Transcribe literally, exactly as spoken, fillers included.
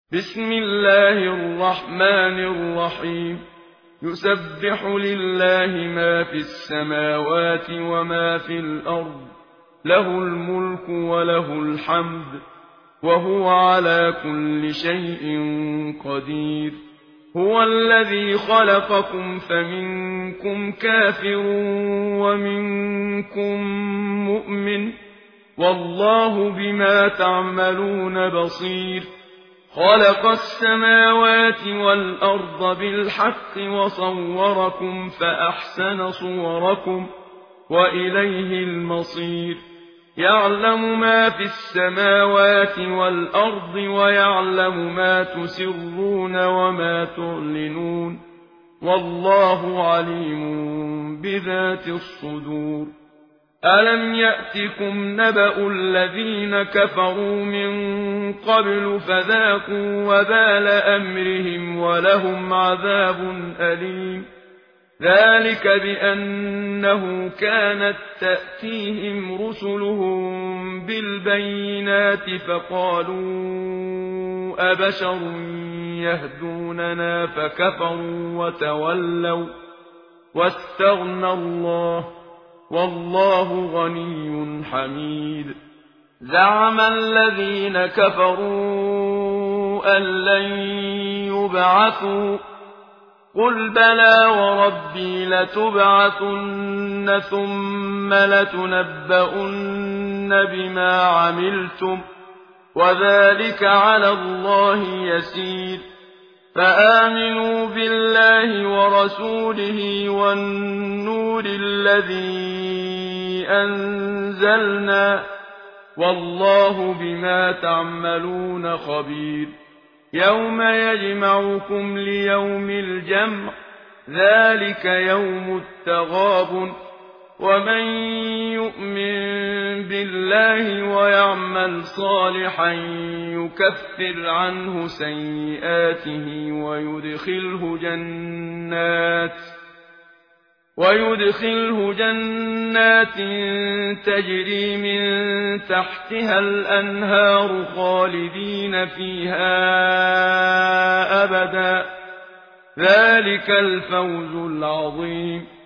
بسم الله الرحمن الرحيم يسبح لله ما في السماوات وما في الأرض له الملك وله الحمد وهو على كل شيء قدير هو الذي خلقكم فمنكم كافر ومنكم مؤمن والله بما تعملون بصير خلق السماوات والأرض بالحق وصوركم فأحسن صوركم وإليه المصير يعلم ما في السماوات والأرض ويعلم ما تسرون وما تعلنون والله عليم بذات الصدور ألم يأتكم نبأ الذين كفروا من قبل فذاقوا وبال أمرهم ولهم عذاب أليم ذلك بأنه كانت تأتيهم رسلهم بالبينات فقالوا أبشر يهدوننا فكفروا وتولوا واستغنى الله والله غني حميد زعم الذين كفروا أن لن يبعثوا قل بلى وربي لتبعثن ثم لتنبؤن بما عملتم وذلك على الله يسير فآمنوا بالله ورسوله والنور الذي أنزلنا والله بما تعملون خبير يوم يجمعكم ليوم الجمع ذلك يوم التغابن ومن يؤمن بالله ويعمل صالحا يكفر عنه سيئاته ويدخله جنات ويدخله جنات تجري من تحتها الأنهار خالدين فيها أبدا ذلك الفوز العظيم